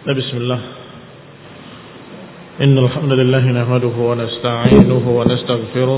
بسم الله إن الحمد لله نحمده ونستعينه ونستغفره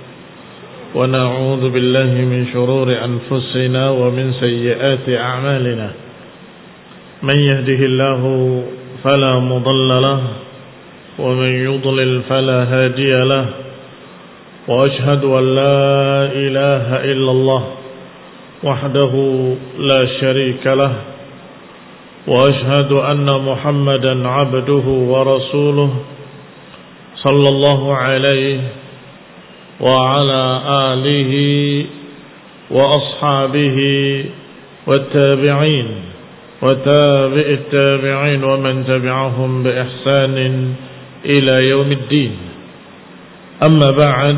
ونعوذ بالله من شرور أنفسنا ومن سيئات أعمالنا من يهده الله فلا مضل له ومن يضلل فلا هادي له وأشهد أن لا إله إلا الله وحده لا شريك له وأشهد أن محمدا عبده ورسوله صلى الله عليه وعلى آله وأصحابه والتابعين وتابع التابعين ومن تبعهم بإحسان إلى يوم الدين. أما بعد،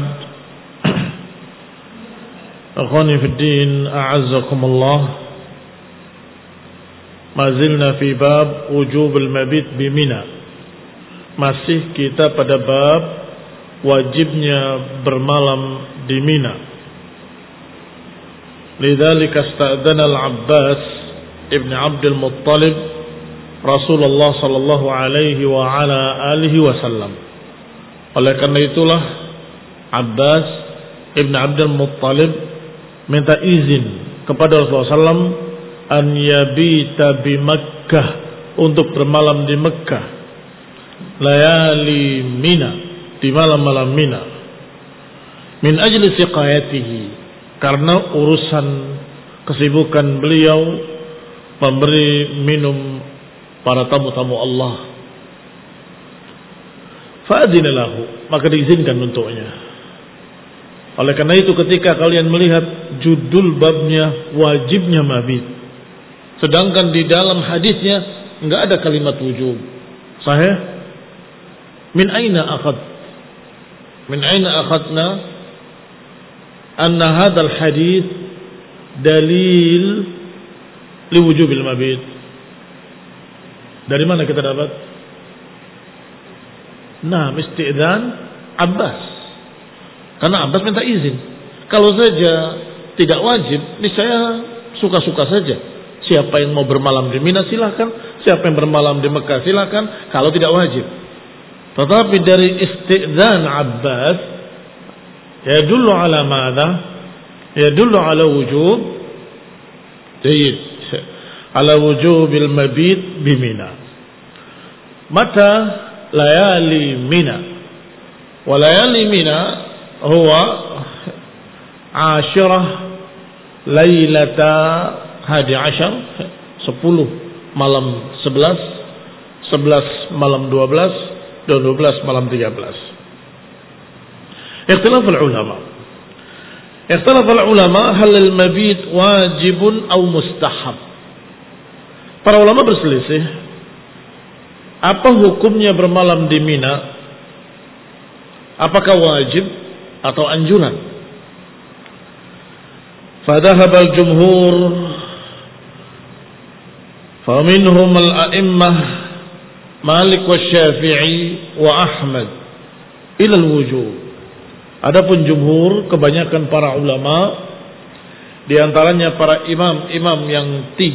أخواني في الدين أعزكم الله، mazilna fi bab wujubul mabit bimina. Masih kita pada bab wajibnya bermalam di Mina. Lidzalika ista'dana al-Abbas ibn Abdul Muttalib Rasulullah sallallahu alaihi wa ala alihi wasallam. Oleh karena itulah Abbas ibn Abdul Muttalib minta izin kepada Rasulullah sallallahu an yabita bi Makkah, untuk bermalam di Mekkah, layali Mina, di malam-malam Mina, min ajli siqayatihi, karena urusan kesibukan beliau memberi minum para tamu-tamu Allah. Fa'adina lahu, maka diizinkan untuknya. Oleh karena itu ketika kalian melihat judul babnya wajibnya mabit, sedangkan di dalam hadisnya enggak ada kalimat wujub. Sahih? Min aina akhadna anna hadzal hadis dalil li wujubil mabit? Dari mana kita dapat? Nah, isti'dzan Abbas. Karena Abbas minta izin. Kalau saja tidak wajib, niscaya suka-suka saja. Siapa yang mau bermalam di Mina silakan, siapa yang bermalam di Mekah silakan, kalau tidak wajib. Tetapi dari isti'dzan Abbas yadullu ala madza? Yadullu ala wujub jayyid, ala wujubil mabit bi Mina. Mata layali Mina. Wa layali Mina huwa 10 lailata 11, 10 malam 11, 11 malam 12, dan 12 malam 13. Ikhtilaf al-ulama hal al-mabit wajibun aw mustahab. Para ulama berselisih apa hukumnya bermalam di Mina, apakah wajib atau anjuran. Fadhahab al-jumhur faminhum al-a'immah Malik wa Syafi'i wa Ahmad ila al-wujub. Adapun jumhur, kebanyakan para ulama, di antaranya para imam-imam yang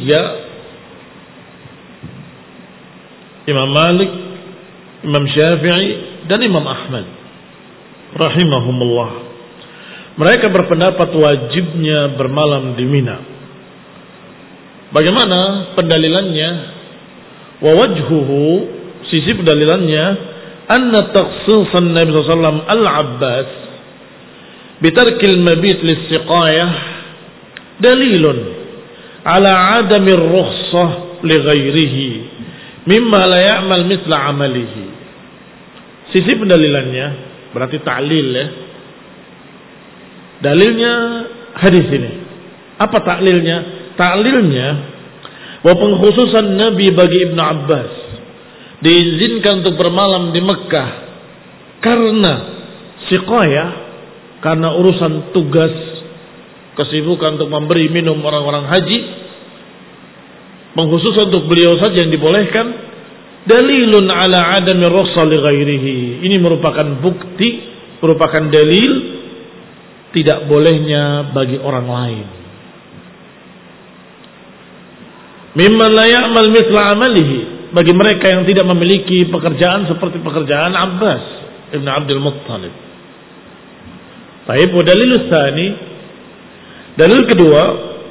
3, Imam Malik, Imam Syafi'i, dan Imam Ahmad rahimahumullah, mereka berpendapat wajibnya bermalam di Mina. Bagaimana pendalilannya? Wa wajhuhu, sisi pendalilannya, anna takhsisan Nabi sallallahu alaihi wasallam al-Abbas bitarkil mabit lis-siqayah dalilun ala adami ar-rukhsah li ghairihi mimma la ya'mal mithla amalihi. Sisi pendalilannya berarti ta'lil ya. Dalilnya hadis ini. Apa taklilnya? Taklilnya bahwa pengkhususan Nabi bagi Ibnu Abbas diizinkan untuk bermalam di Mekkah karena siqayah, karena urusan tugas kesibukan untuk memberi minum orang-orang haji, pengkhususan untuk beliau saja yang dibolehkan, dalilun ala adami rukhsah li ghairihi. Ini merupakan bukti, merupakan dalil tidak bolehnya bagi orang lain. Mimman la ya'mal mithla amalihi, bagi mereka yang tidak memiliki pekerjaan seperti pekerjaan Abbas ibn Abdul Muttalib. Baik, dalil tsani, dalil kedua,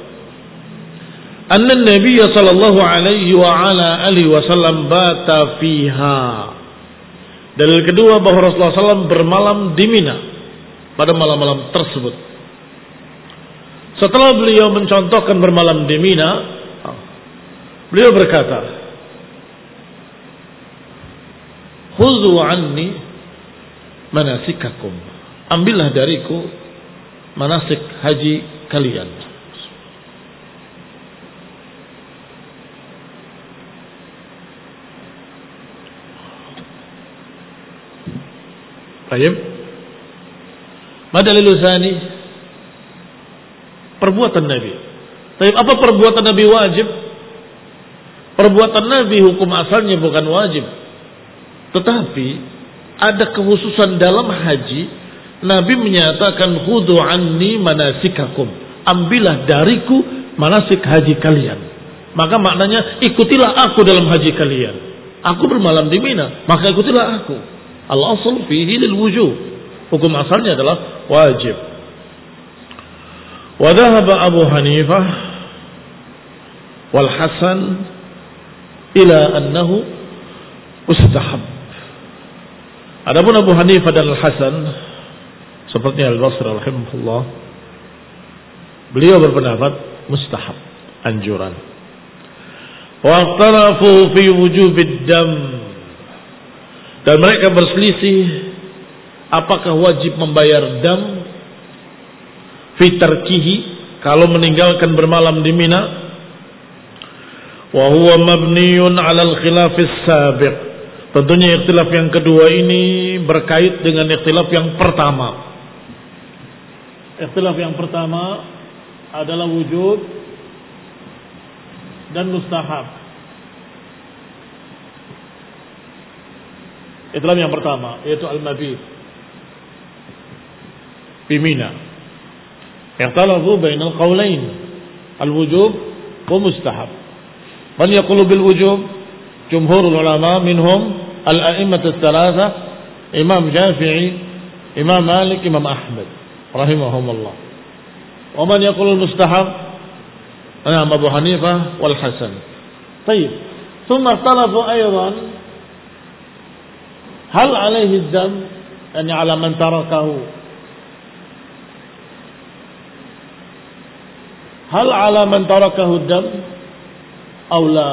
anna Nabi sallallahu alaihi wa ala alihi wasallam bata fiha. Dalil kedua bahwa Rasulullah SAW bermalam di Mina pada malam-malam tersebut. Setelah beliau mencontohkan bermalam di Mina, beliau berkata, "Khudhu anni manasikakum." Ambillah dariku manasik haji kalian. Baik. Madalil tsani, perbuatan Nabi. Baik, apa perbuatan Nabi wajib? Perbuatan Nabi hukum asalnya bukan wajib. Tetapi ada kekhususan dalam haji. Nabi menyatakan khudhu anni manasikakum. Ambillah dariku manasik haji kalian. Maka maknanya ikutilah aku dalam haji kalian. Aku bermalam di Mina, maka ikutilah aku. Al-asl fihi lil wujub. Hukum asalnya adalah wajib. Wa dhahaba Abu Hanifah wal Hasan ila annahu mustahab. Adapun Abu Hanifah dan Al-Hasan seperti Al-Basri rahimahullah, beliau berpendapat mustahab, anjuran. Wa ikhtalafu fi wujubid dam, dan mereka berselisih apakah wajib membayar dam fi tarkihi, kalau meninggalkan bermalam di Mina. Wa huwa mabniyun 'ala al-khilaf as-sabiq. Tentunya ikhtilaf yang kedua ini berkait dengan ikhtilaf yang pertama. Ikhtilaf yang pertama adalah wujub dan mustahab. Ikhtilaf yang pertama yaitu al-mabit fi Mina. Ikhtalafu bainal qawlain al-wujub wa mustahab. Man yaqulu bil wujub, jumhurul ulama minhum al-a'immat ats-tsalatsa, Imam Syafi'i, Imam Malik, Imam Ahmad rahimahumullah. Wa man yaqulu mustahab, ana Abu Hanifah wal Hasan. Baik. Thumma talabu aidan hal alaihi dam, yani ala man tarakahu. Hal ala man tarakahu dam aw la?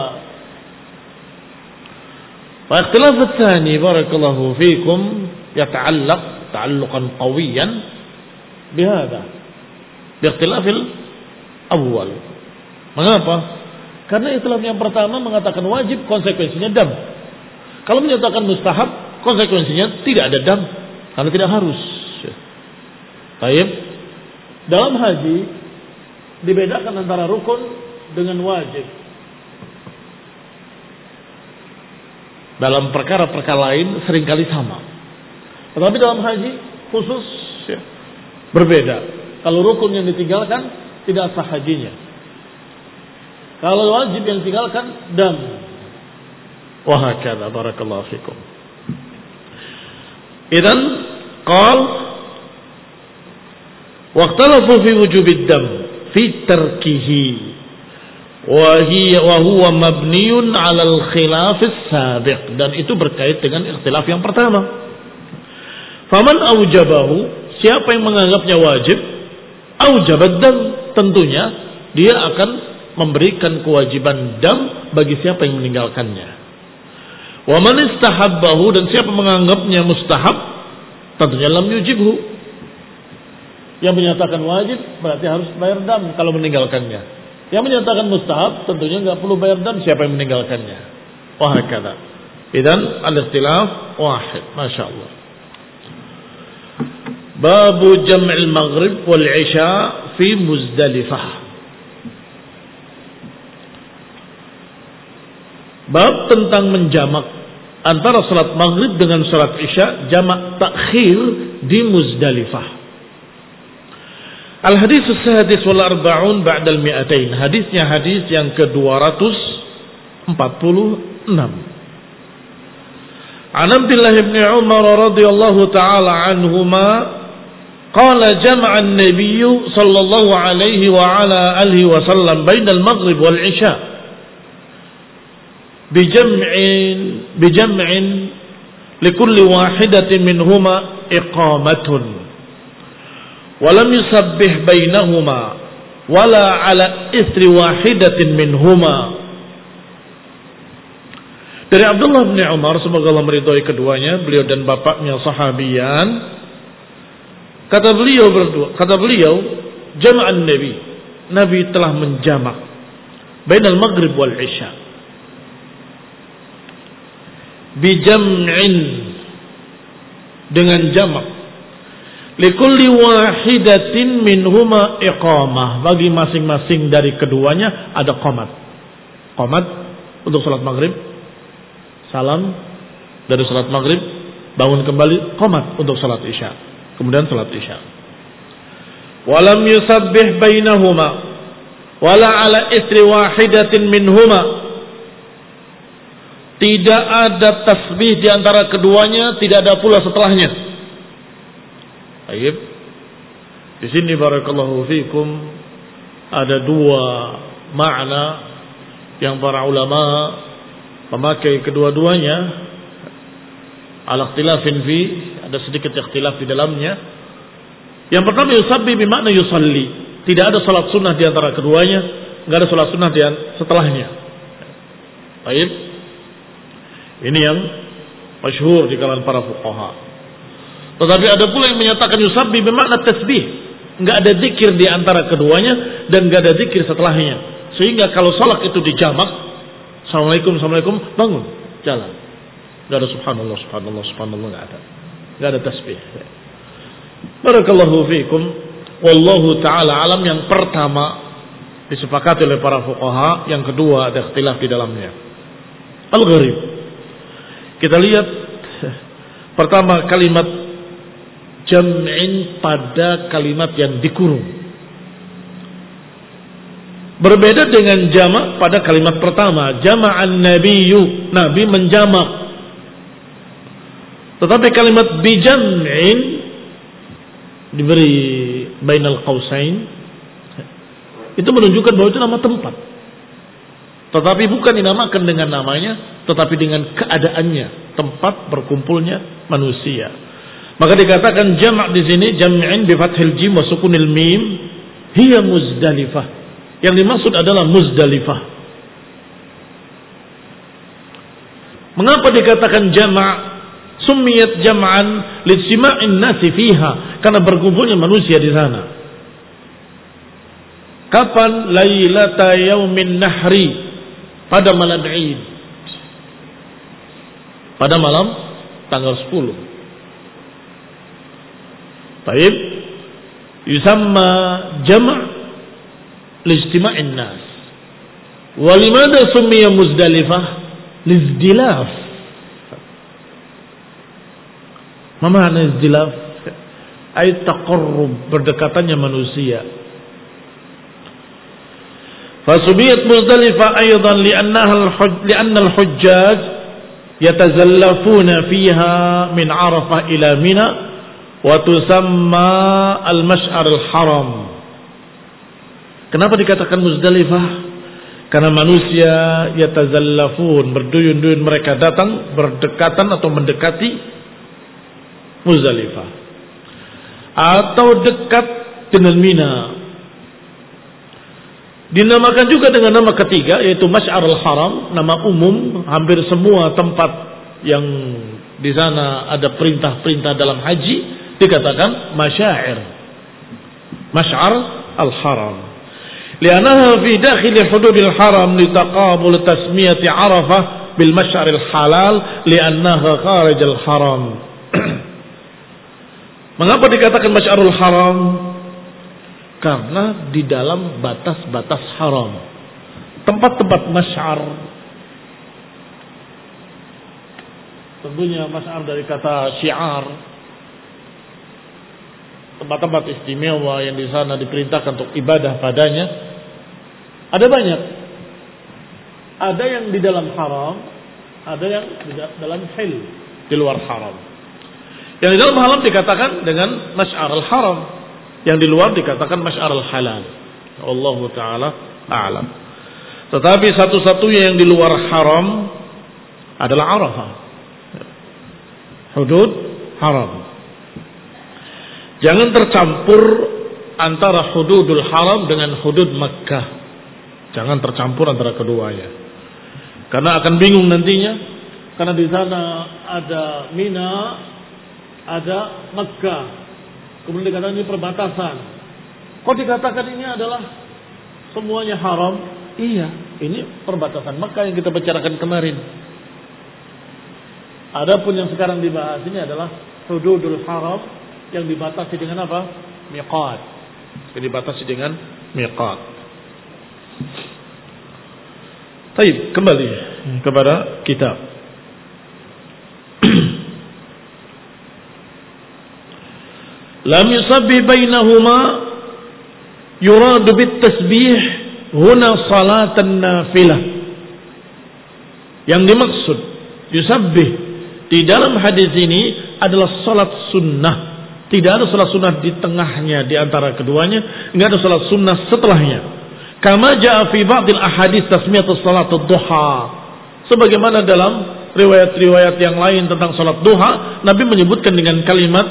Wa ikhtilaf ats-tsani barakallahu fikum yata'allaq ta'alluqan qawiyan bihada biikhtilafil awal. Mengapa? Karena ikhtilaf yang pertama mengatakan wajib, konsekuensinya dam. Kalau menyatakan mustahab, konsekuensinya tidak ada dam karena tidak harus. Baik. Dalam haji dibedakan antara rukun dengan wajib. Dalam perkara-perkara lain seringkali sama, tetapi dalam haji khusus berbeda. Kalau rukun yang ditinggalkan tidak sah hajinya. Kalau wajib yang ditinggalkan dam. Wa hakadha barakallahu fikum. Idzan qal waqtalafu fi wujubid dam fi tarkihi wa huwa mabniyun 'ala al-khilaf as-sabiq, dan itu berkait dengan ikhtilaf yang pertama. Faman aujabahu, siapa yang menganggapnya wajib, aujabad dam, tentunya dia akan memberikan kewajiban dam bagi siapa yang meninggalkannya. Wa man istahabbahu, dan siapa menganggapnya mustahab, tentunya lam yujibhu. Yang menyatakan wajib berarti harus bayar dam kalau meninggalkannya. Yang menyatakan mustahab tentunya enggak perlu bayar dam siapa yang meninggalkannya. Wa hakadha. Idzan al-ikhtilaf wahid, masyaallah. Babu jam'il maghrib wal isya fi Muzdalifah. Bab tentang menjamak antara salat maghrib dengan salat isya, jamak takhir di Muzdalifah. Al-hadis as-sadis wal arba'un ba'da al-mi'atain. Hadisnya hadis yang ke-246 An Abdullah bin Umar radhiyallahu taala anhuma qala jama'a an-nabiy sallallahu alaihi wa ala alihi wa sallam bainal maghrib wal isya bijam'in likulli wahidatin minhuma iqamatun wa lam yusabbih bainahuma wala ala isri wahidatin minhuma. Dari Abdullah bin Umar, semoga Allah meridhai keduanya, beliau dan bapaknya sahabian. Kata beliau, jama'an Nabi telah menjamak bainal maghrib wal isya. Bijam'in, dengan jamak. Likulli wahidatin minhuma iqamah, bagi masing-masing dari keduanya ada qomat. Qomat untuk salat maghrib, salam dari salat maghrib, bangun kembali, qomat untuk salat isya, kemudian salat isya. Walam yusabbih bainahuma wala ala isri wahidatin minhuma, tidak ada tasbih di antara keduanya, tidak ada pula setelahnya. Baik. Di sini barakallahu fikum ada dua makna yang para ulama memakai kedua-duanya. Ala ikhtilafin fi, ada sedikit ikhtilaf di dalamnya. Yang pertama yusabbi bermakna yusalli, tidak ada salat sunnah di antara keduanya, enggak ada salat sunnah di setelahnya. Baik. Ini yang masyhur di kalangan para fuqaha. Tetapi ada pula yang menyatakan yusabbi bermakna tasbih, enggak ada zikir di antara keduanya dan enggak ada zikir setelahnya. Sehingga kalau salat itu dijamak, assalamualaikum, assalamualaikum, bangun, jalan. Enggak ada subhanallah, subhanallah, subhanallah, enggak ada tasbih. Barakallahu fiikum. Wallahu taala alam. Yang pertama disepakati oleh para fuqaha, yang kedua ada ikhtilaf di dalamnya. Al-gharib. Kita lihat pertama kalimat jam'in pada kalimat yang dikurung. Berbeda dengan jamak pada kalimat pertama, jama'an nabiyyu, Nabi menjamak. Tetapi kalimat bijam'in diberi bainal qausain, itu menunjukkan bahwa itu nama tempat. Tetapi bukan dinamakan dengan namanya, tetapi dengan keadaannya, tempat berkumpulnya manusia. Maka dikatakan jamak di sini jam'in bi fathil jim wa sukunil mim, hiya Muzdalifah. Yang dimaksud adalah Muzdalifah. Mengapa dikatakan jamak? Summiyat jam'an lijtima'in nasi fiha, karena berkumpulnya manusia di sana. Kapan? Lailata yaumin nahri, pada malam Id, pada malam tanggal 10. Baik, yusamma jama' lijtima'in nas. Wa limada summiya Muzdalifah? Lizdilaf. Ma makna izdilaf? Ay taqarrub, berdekatannya manusia. Fasubiyat Muzdalifah aydan li'anna al-hujjaj yatazallafuna fiha min Arafah ila Mina wa tusamma al-mash'ar al-haram. Kenapa dikatakan Muzdalifah? Karena manusia yatazallafun, berduyun-duyun mereka datang berdekatan atau mendekati Muzdalifah, atau dekat dengan Mina. Dinamakan juga dengan nama ketiga, yaitu Mash'ar al-Haram, nama umum hampir semua tempat yang di sana ada perintah-perintah dalam haji dikatakan masyair, Mash'ar al-Haram. Li'annaha fi dakhil hududil haram litaqabul tasmiyati Arafah bil Mash'ar al-halal li'annaha kharij al-haram. Mengapa dikatakan Mash'arul Haram? Karena di dalam batas-batas haram. Tempat-tempat Mash'ar, tentunya Mash'ar dari kata syiar, tempat-tempat istimewa yang di sana diperintahkan untuk ibadah padanya. Ada banyak. Ada yang di dalam haram, ada yang di dalam hil, di luar haram. Yang di dalam haram dikatakan dengan masy'arul haram, yang di luar dikatakan masy'arul halal. Allah taala a'lam. Tetapi satu-satunya yang di luar haram adalah Arafah. Hudud haram. Jangan tercampur antara hududul haram dengan hudud Makkah. Jangan tercampur antara keduanya. Karena akan bingung nantinya. Karena di sana ada Mina, ada Makkah. Kemudian dikatakan ini perbatasan. Kok dikatakan ini adalah semuanya haram? Iya, ini perbatasan Makkah yang kita bicarakan kemarin. Adapun yang sekarang dibahas ini adalah hududul haram yang dibatasi dengan apa? Miqat. Yang dibatasi dengan miqat. Baik, kembali kepada kitab. Lam yusabbi bainahuma yuradu bit tasbih huna salatan nafilah. Yang dimaksud yusabbih di dalam hadis ini adalah salat sunnah. Tidak ada salat sunnah di tengahnya, di antara keduanya. Enggak ada salat sunnah setelahnya. Kama ja'a fi ba'dil ahadits tasmiyatus salatud duha. Sebagaimana dalam riwayat-riwayat yang lain tentang salat duha, Nabi menyebutkan dengan kalimat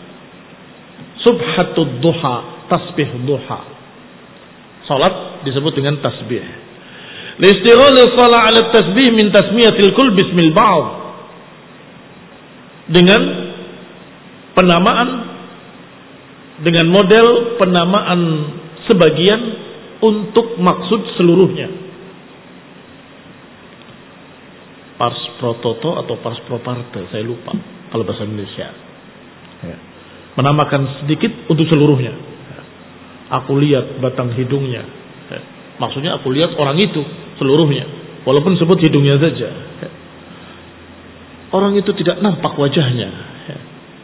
subhatud duha, tasbih duha. Salat disebut dengan tasbih. Liistighalil shalah 'ala tasbih min tasmiyatil kull bismil ba'd. Dengan penamaan, dengan model penamaan sebagian untuk maksud seluruhnya. Pars pro toto atau pars pro parte, saya lupa kalau bahasa Indonesia. Ya. Menamakan sedikit untuk seluruhnya. Ya. Aku lihat batang hidungnya. Ya. Maksudnya aku lihat orang itu seluruhnya, walaupun sebut hidungnya saja. Ya. Orang itu tidak nampak wajahnya. Ya.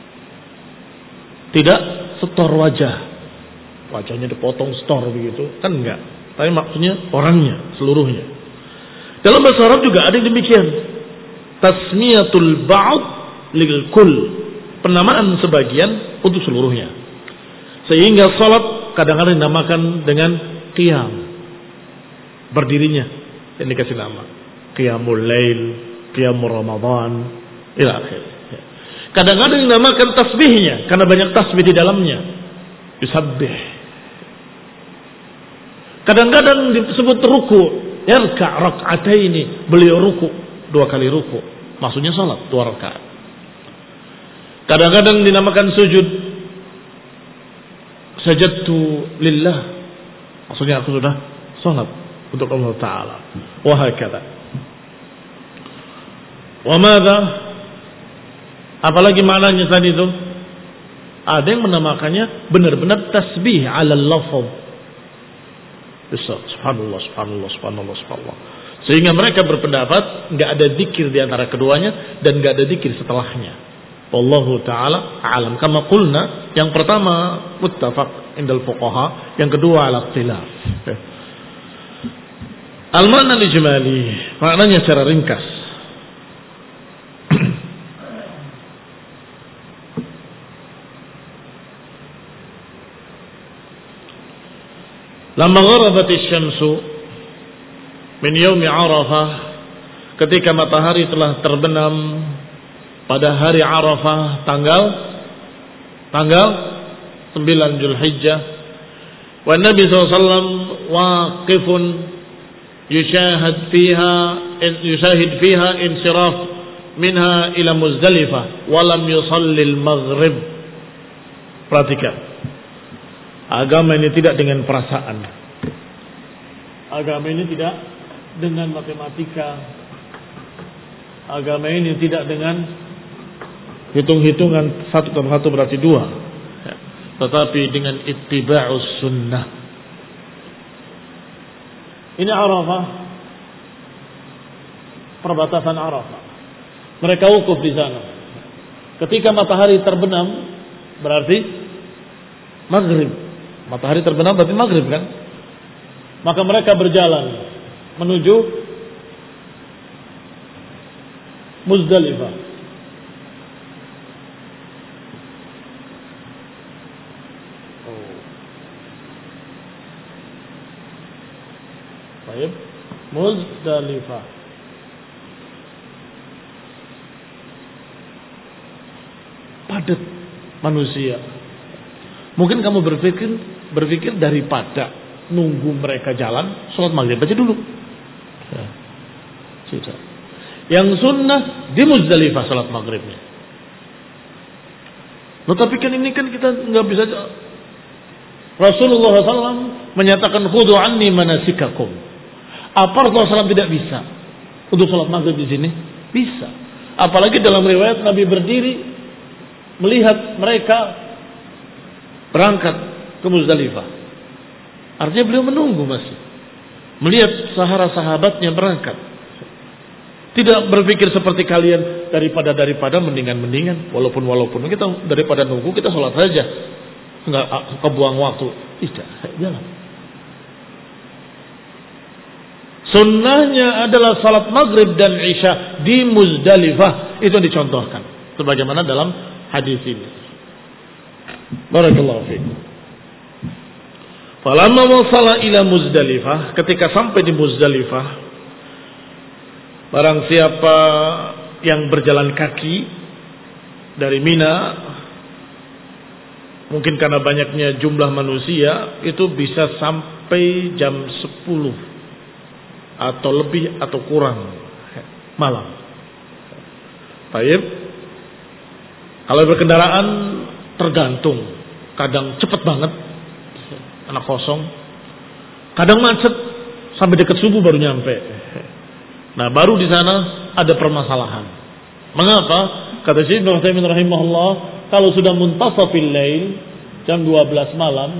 Tidak setor wajah. Wajahnya dipotong setor begitu. Kan enggak. Tapi maksudnya orangnya, seluruhnya. Dalam bahasa Arab juga ada yang demikian. Tasmiyatul ba'd lil kull. Penamaan sebagian untuk seluruhnya. Sehingga salat kadang-kadang dinamakan dengan qiyam. Berdirinya. Yang dikasih nama. Qiyamul lail, qiyamul Ramadan, ila akhir. Kadang-kadang dinamakan tasbihnya karena banyak tasbih di dalamnya. Yusabbih. Kadang-kadang disebut ruku, yarka' rak'ataini, beliau ruku, 2 kali ruku. Maksudnya salat 2 rakaat. Kadang-kadang dinamakan sujud, sajadtu lillah. Maksudnya aku sudah salat untuk Allah Ta'ala. Wa hakadha. Wa madza? Apalagi maknanya tadi itu? Ada yang menamakannya benar-benar tasbih 'ala al-lafz. Subhanallah, subhanallah, subhanallah, subhanallah. Sehingga mereka berpendapat enggak ada zikir di antara keduanya dan enggak ada zikir setelahnya. Wallahu taala a'lam. Kama qulna, yang pertama muttafaq indal fuqaha, yang kedua ala ikhtilaf. Al-ma'na al-ijmali, maknanya secara ringkas. Lamma gharabatis syamsu min yaumi Arafah, ketika matahari telah terbenam pada hari Arafah tanggal 9 Zulhijjah, wa Nabi SAW waqifun yushahid fiha insiraf minha ila Muzdalifah wa lam yusalli al-maghrib. Perhatikan. Agama ini tidak dengan perasaan. Agama ini tidak dengan matematika. Agama ini tidak dengan hitung-hitungan 1 tambah 1 berarti 2. Tetapi dengan ittiba'us sunnah. Ini Arafah. Perbatasan Arafah. Mereka wukuf di sana. Ketika matahari terbenam berarti maghrib. Matahari terbenam berarti maghrib kan? Maka mereka berjalan menuju Muzdalifah. Baik, Muzdalifah. Padat manusia. Mungkin kamu berpikir daripada nunggu mereka jalan, sholat maghrib aja dulu. Ya, sudah. Yang sunnah di Muzdalifah sholat maghribnya. Tetapi kan ini kan kita nggak bisa. Rasulullah SAW menyatakan khudhu anni manasikakum. Apa Rasulullah SAW tidak bisa untuk sholat maghrib di sini? Bisa. Apalagi dalam riwayat Nabi berdiri melihat mereka berangkat ke Muzdalifah. Artinya beliau menunggu masih. Melihat sahabatnya berangkat. Tidak berpikir seperti kalian daripada mendingan. Walaupun kita daripada nunggu kita sholat saja. Enggak kebuang waktu. Tidak. Jalan. Sunnahnya adalah salat maghrib dan isya di Muzdalifah. Itu dicontohkan. Sebagaimana dalam hadis ini. Barakallahu fiikum. Falamma wasala ila Muzdalifah, ketika sampai di Muzdalifah, barang siapa yang berjalan kaki dari Mina, mungkin karena banyaknya jumlah manusia, itu bisa sampai jam 10 atau lebih atau kurang malam. Baik. Kalau berkendaraan tergantung, kadang cepat banget, anak kosong, kadang macet sampai dekat subuh baru nyampe. Nah, baru di sana ada permasalahan. Mengapa? Kata Syekh Ibnu Utsaimin rahimahullah, kalau sudah muntasafil lail, jam 12 malam,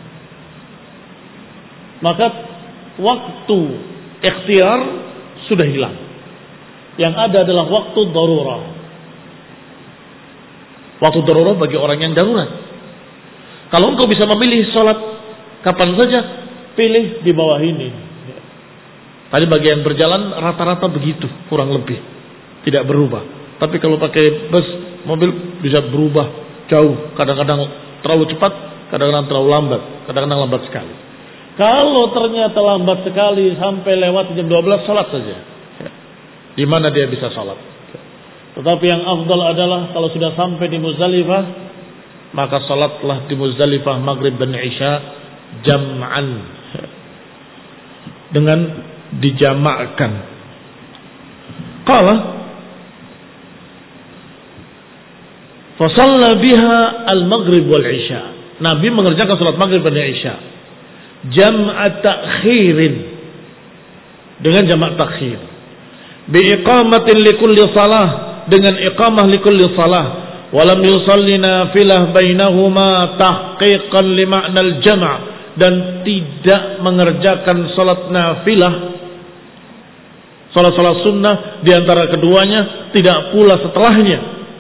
maka waktu ikhtiar sudah hilang. Yang ada adalah waktu darurah. Waktu darurah bagi orang yang darurat. Kalau engkau bisa memilih sholat kapan saja, pilih di bawah ini. Tadi bagi yang berjalan rata-rata begitu, kurang lebih. Tidak berubah. Tapi kalau pakai bus, mobil bisa berubah jauh. Kadang-kadang terlalu cepat, kadang-kadang terlalu lambat. Kadang-kadang lambat sekali. Kalau ternyata lambat sekali sampai lewat jam 12, sholat saja. Di mana dia bisa sholat. Tetapi yang afdal adalah kalau sudah sampai di Muzdalifah, maka sholatlah di Muzdalifah maghrib dan isya jam'an, dengan dijamakkan. Qala fa shalla biha al-maghrib wal isya. Nabi mengerjakan salat maghrib dan isya jam'at takhirin, dengan jamak takhir, bi iqamatin likulli salah, dengan iqamah likulli salah, walam yusalli nafilah bainahuma tahqiqan li ma'nal jama', dan tidak mengerjakan salat nafilah, salat-salat sunnah di antara keduanya, tidak pula setelahnya,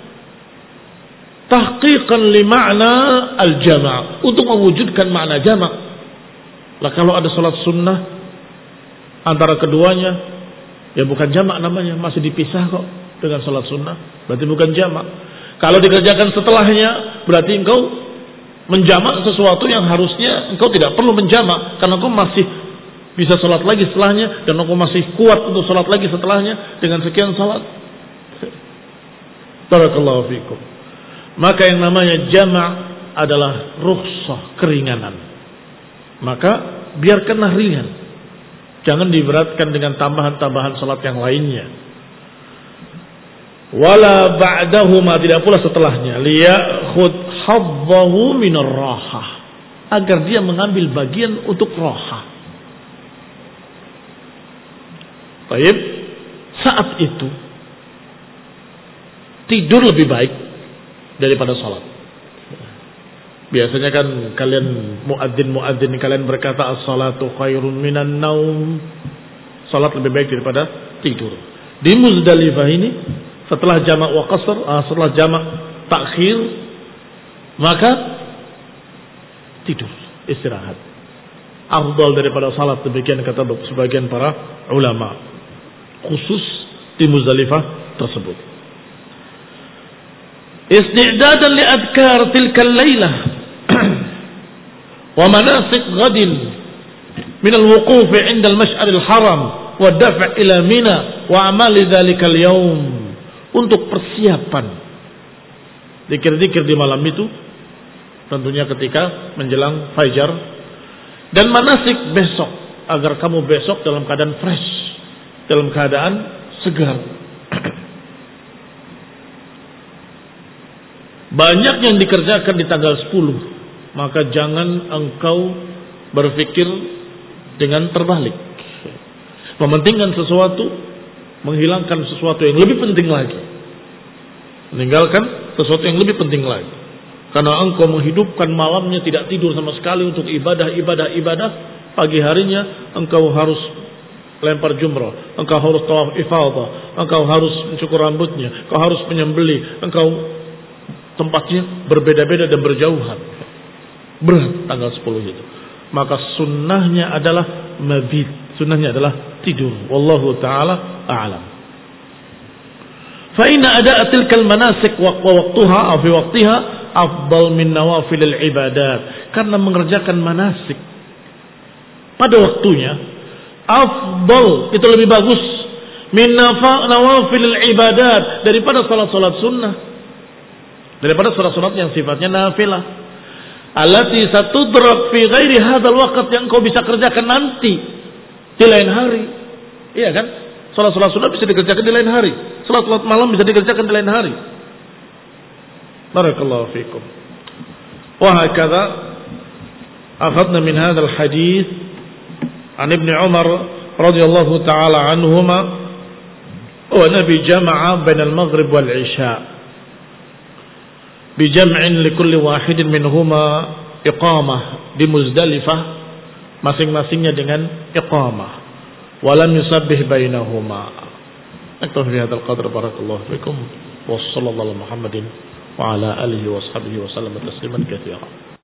tahqiqan li ma'na al jama', untuk mewujudkan makna jama'. Lah kalau ada salat sunnah antara keduanya, ya bukan jama' namanya, masih dipisah kok dengan salat sunnah, berarti bukan jama'. Kalau dikerjakan setelahnya, berarti engkau menjamak sesuatu yang harusnya engkau tidak perlu menjamak, karena engkau masih bisa salat lagi setelahnya, dan engkau masih kuat untuk salat lagi setelahnya dengan sekian salat. Barakallahu fikum. Maka yang namanya jama' adalah rukhsah, keringanan. Maka biarkanlah ringan, jangan diberatkan dengan tambahan-tambahan salat yang lainnya. Wala ba'dahuma, tidak pula setelahnya, liyakhud haddahu minar rahah, agar dia mengambil bagian untuk rahah. Baik, saat itu tidur lebih baik daripada salat. Biasanya kan kalian muadzin kalian berkata as-salatu khairun minan naum, salat lebih baik daripada tidur. Di Muzdalifah ini, setelah jamak wa qasr, setelah jamak takhir, maka tidur, istirahat, afdal daripada salat, demikian kata sebagian para ulama. Khusus di Muzdalifah tersebut. Isti'dadan li adkar tilkal lailah wa manasik ghadin min al-wuquf 'inda al-mash'ar al-haram wa daf' ila Mina wa amali dzalikal yaum, untuk persiapan zikir-zikir di malam itu tentunya ketika menjelang fajar, dan manasik besok agar kamu besok dalam keadaan fresh, dalam keadaan segar. Banyak yang dikerjakan di tanggal 10, maka jangan engkau berpikir dengan terbalik. Mementingkan sesuatu, menghilangkan sesuatu yang lebih penting lagi. Meninggalkan sesuatu yang lebih penting lagi. Karena engkau menghidupkan malamnya tidak tidur sama sekali untuk ibadah, pagi harinya engkau harus lempar jumrah, engkau harus tawaf ifadah, engkau harus mencukur rambutnya, engkau harus menyembelih, engkau tempatnya berbeda-beda dan berjauhan. Berat tanggal 10 itu. Maka sunnahnya adalah mabit, sunnahnya adalah tidur. Wallahu ta'ala a'lam. Fa inna ada'at tilkal manasik wa waqtuha aw fi waqtiha afdal min nawafilil ibadat. Karena mengerjakan manasik pada waktunya afdal, itu lebih bagus min nawafilil ibadat, daripada salat-salat sunnah, daripada salat-salat yang sifatnya nafilah, allati satudrak fi ghairi hadzal waqt, yang kau bisa kerjakan nanti di lain hari. Iya kan? Salat-salat sunnah bisa dikerjakan di lain hari, salat-salat malam bisa dikerjakan di lain hari. Barakallahu fikum. Wa hakadha akhadna min hadzal hadits an Ibnu Umar radhiyallahu taala anhuma wa nabi jama'a bainal maghrib wal isya bijam'in likulli wahidin minhuma iqamah di Muzdalifah, masing-masingnya dengan iqamah, walam yusabbih bainahuma. Aktar fi hadzal qadr, barakallahu fikum wa sallallahu Muhammadin wa ala alihi wa sahbihi wa sallam tasliman katsiran.